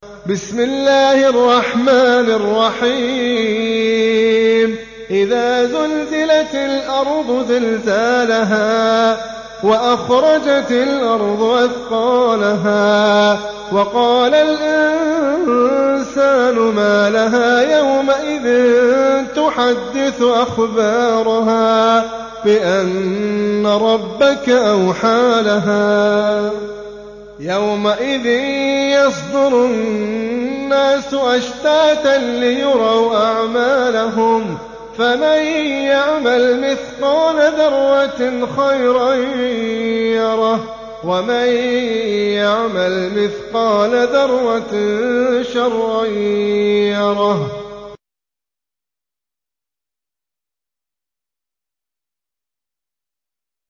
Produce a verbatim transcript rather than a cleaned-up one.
بسم الله الرحمن الرحيم إذا زلزلت الأرض زلزالها وأخرجت الأرض أثقالها وقال الإنسان ما لها يومئذ تحدث أخبارها بأن ربك أوحى لها يومئذ يصدر الناس أشتاتا ليروا أعمالهم فمن يعمل مثقال ذرة خيرا يره ومن يعمل مثقال ذرة شرا يره